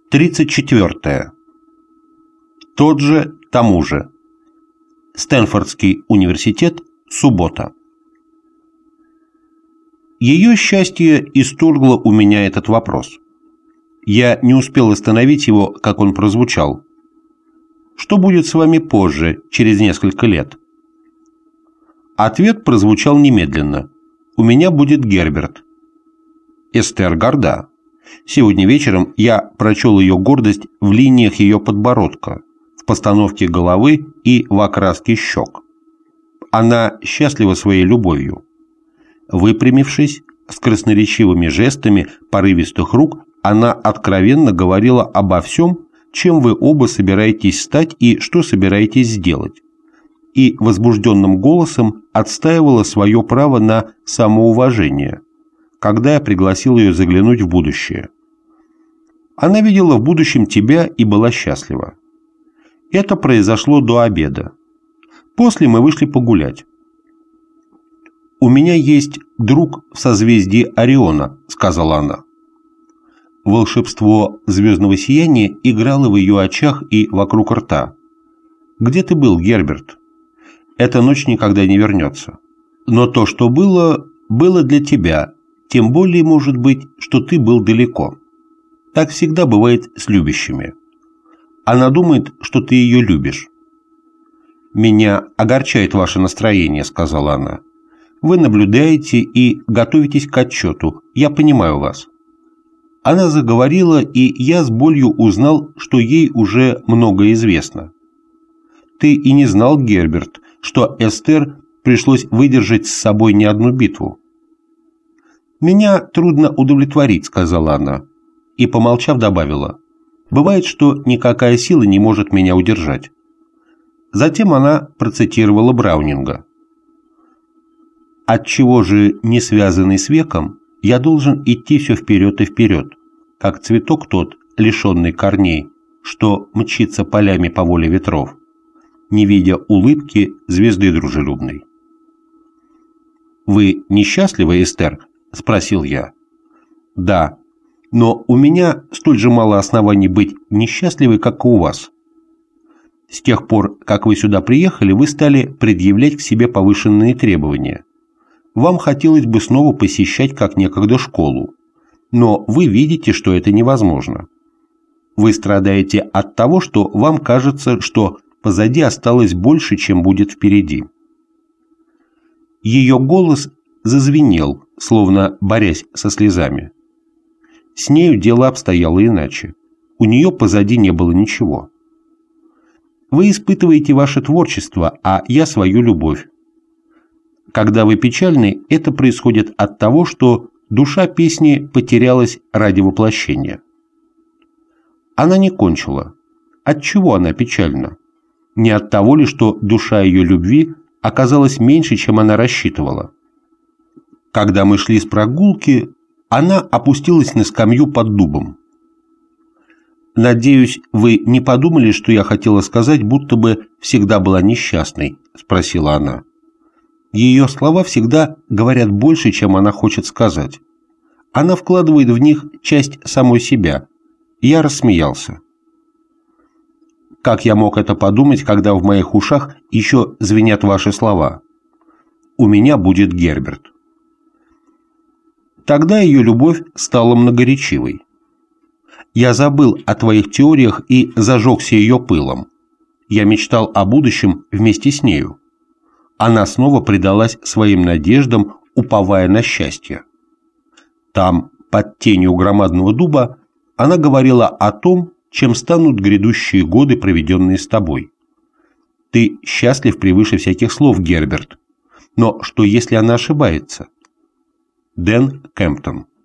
34. Тот же, тому же. Стэнфордский университет, суббота. Ее счастье исторгло у меня этот вопрос. Я не успел остановить его, как он прозвучал. Что будет с вами позже, через несколько лет? Ответ прозвучал немедленно. У меня будет Герберт. Эстер горда. Сегодня вечером я прочел ее гордость в линиях ее подбородка, в постановке головы и в окраске щек. Она счастлива своей любовью. Выпрямившись, с красноречивыми жестами порывистых рук, она откровенно говорила обо всем, чем вы оба собираетесь стать и что собираетесь сделать, и возбужденным голосом отстаивала свое право на самоуважение, когда я пригласил ее заглянуть в будущее. Она видела в будущем тебя и была счастлива. Это произошло до обеда. После мы вышли погулять. «У меня есть друг в созвездии Ориона», — сказала она. Волшебство звездного сияния играло в ее очах и вокруг рта. «Где ты был, Герберт? Эта ночь никогда не вернется. Но то, что было, было для тебя, тем более, может быть, что ты был далеко. Так всегда бывает с любящими. Она думает, что ты ее любишь». «Меня огорчает ваше настроение», — сказала она. «Вы наблюдаете и готовитесь к отчету. Я понимаю вас». Она заговорила, и я с болью узнал, что ей уже многое известно. «Ты и не знал, Герберт, что Эстер пришлось выдержать с собой не одну битву». «Меня трудно удовлетворить», — сказала она, и, помолчав, добавила. «Бывает, что никакая сила не может меня удержать». Затем она процитировала Браунинга. «Отчего же, не связанный с веком, я должен идти все вперед и вперед, как цветок тот, лишенный корней, что мчится полями по воле ветров, не видя улыбки звезды дружелюбной». «Вы несчастливы, Эстер?» – спросил я. «Да, но у меня столь же мало оснований быть несчастливой, как и у вас. С тех пор, как вы сюда приехали, вы стали предъявлять к себе повышенные требования. Вам хотелось бы снова посещать, как некогда, школу, но вы видите, что это невозможно. Вы страдаете от того, что вам кажется, что позади осталось больше, чем будет впереди». Ее голос зазвенел, словно борясь со слезами. С нею дело обстояло иначе. У нее позади не было ничего. «Вы испытываете ваше творчество, а я свою любовь. Когда вы печальны, это происходит от того, что душа песни потерялась ради воплощения». Она не кончила. Отчего она печальна? Не от того ли, что душа ее любви оказалась меньше, чем она рассчитывала? Когда мы шли с прогулки, она опустилась на скамью под дубом. «Надеюсь, вы не подумали, что я хотела сказать, будто бы всегда была несчастной?» – спросила она. Ее слова всегда говорят больше, чем она хочет сказать. Она вкладывает в них часть самой себя. Я рассмеялся. Как я мог это подумать, когда в моих ушах еще звенят ваши слова? «У меня будет Герберт». Тогда ее любовь стала многоречивой. Я забыл о твоих теориях и зажегся ее пылом. Я мечтал о будущем вместе с нею. Она снова предалась своим надеждам, уповая на счастье. Там, под тенью громадного дуба, она говорила о том, чем станут грядущие годы, проведенные с тобой. Ты счастлив превыше всяких слов, Герберт. Но что, если она ошибается? Дэн Кемптон.